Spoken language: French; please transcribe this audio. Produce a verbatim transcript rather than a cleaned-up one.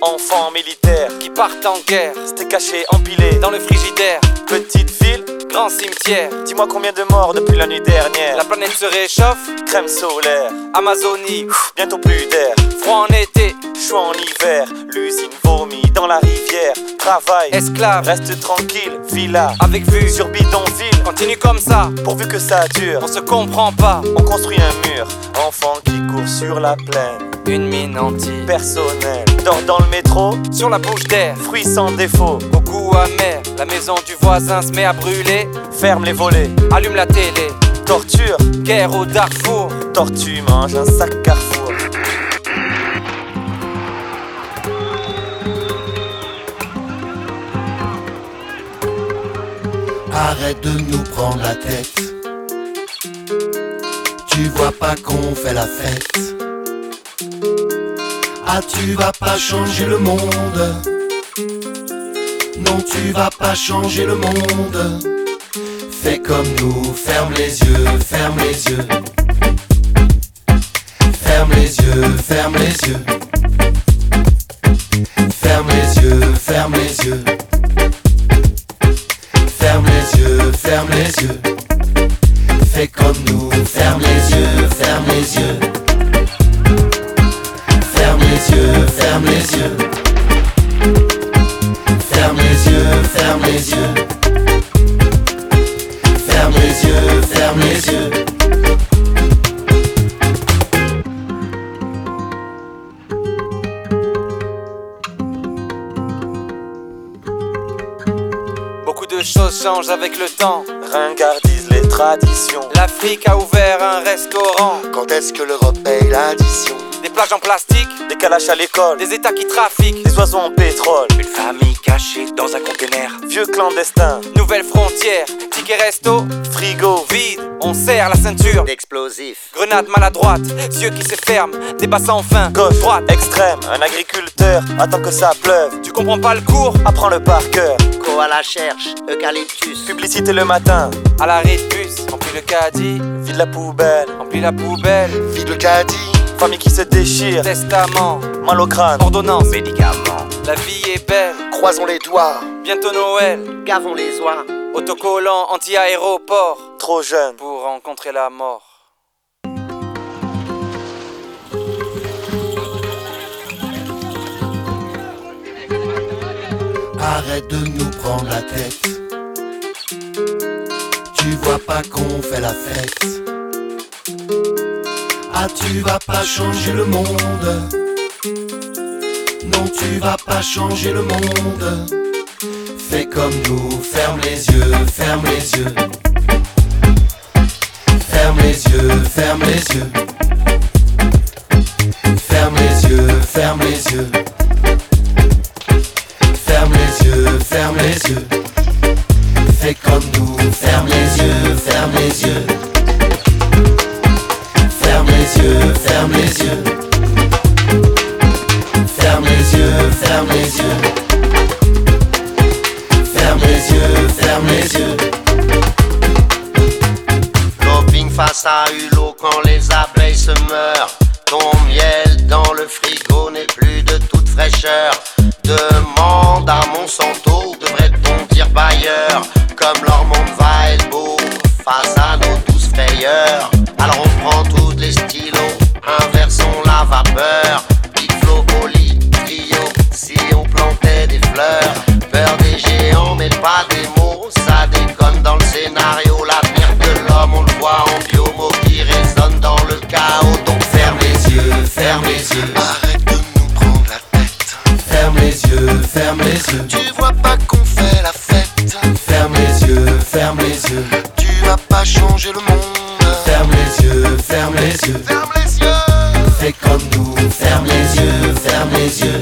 enfants militaires qui partent en guerre, c'était caché, empilé dans le frigidaire. Petite ville, grand cimetière. dis-moi combien de morts depuis la nuit dernière. La planète se réchauffe, Crème solaire, Amazonie, bientôt plus d'air. froid en été, Chaud en hiver, l'usine vomit dans la rivière. Travail, esclave, reste tranquille, villa avec vue sur bidonville. continue comme ça, Pourvu que ça dure, on se comprend pas. on construit un mur. Enfant qui court sur la plaine, Une mine anti, personnel dort dans le métro, sur la bouche d'air, fruits sans défaut. au goût amer. La maison du voisin se met à brûler, Ferme les volets, allume la télé. torture, Guerre au Darfour, tortue mange un sac Carrefour. Arrête de nous prendre la tête. Tu vois pas qu'on fait la fête. Ah, tu vas pas changer le monde. Non, tu vas pas changer le monde. Fais comme nous, ferme les yeux, ferme les yeux. Ferme les yeux, ferme les yeux. Ferme les yeux, ferme les yeux. Ferme les yeux, ferme les yeux. Fais comme nous, ferme les yeux, ferme les yeux. Ferme les yeux, ferme les yeux. Ferme les yeux, ferme les yeux. Ferme les yeux, ferme les yeux. beaucoup de choses changent avec le temps. Ringardise les traditions. L'Afrique a ouvert un restaurant, Quand est-ce que l'Europe paye l'addition? des plages en plastique, Des calaches à l'école, des états qui trafiquent, des oiseaux en pétrole. Une famille cachée dans un conteneur. Vieux clandestin, nouvelles frontières, tickets resto, frigo, vide, on serre la ceinture. D'explosifs. Grenade maladroite, yeux qui se ferment, débat sans fin, gauche, droite. extrême. Un agriculteur attend que ça pleuve. Tu comprends pas le cours, Apprends-le par cœur. Koala cherche, eucalyptus. Publicité le matin, à l'arrêt de bus, remplis le caddie, vide la poubelle. remplis la poubelle, Vide le caddie. Famille qui se déchire, testament, mal au crâne. ordonnance. Médicaments. La vie est belle, Croisons les doigts. bientôt Noël, Gavons les oies. autocollant anti-aéroport, Trop jeune, pour rencontrer la mort. Arrête de nous prendre la tête. Tu vois pas qu'on fait la fête. Ah, tu vas pas changer le monde. Non, tu vas pas changer le monde. Fais comme nous, ferme les yeux, ferme les yeux. Ferme les yeux, ferme les yeux. Ferme les yeux, ferme les yeux. Ferme les yeux, ferme les yeux. Fais comme nous, ferme les yeux, ferme les yeux. Ferme les yeux, ferme les yeux. Ferme les yeux, ferme les yeux. Ferme les yeux, ferme les yeux. Camping face à Hulot quand les abeilles se meurent. Ton miel dans le frigo n'est plus de toute fraîcheur. Demande à Monsanto, devrait-on dire bailleur? Comme leur monde va être beau face à nos douces frayeurs. Alors on prend toutes les stylos, inversons la vapeur. Big flow, poly, trio, si on plantait des fleurs. Peur des géants mais pas des mots, ça déconne dans le scénario. L'avenir de l'homme on le voit en bio, mots qui résonnent dans le chaos. Donc ferme les yeux, ferme les yeux. Arrête de nous prendre la tête. Ferme les yeux, ferme les yeux. Tu vois pas qu'on fait la fête. Ferme les yeux, ferme les yeux. Tu vas pas changer le monde. Ferme les yeux, ferme les yeux. Ferme les yeux. Fais comme nous, ferme les yeux, ferme les yeux.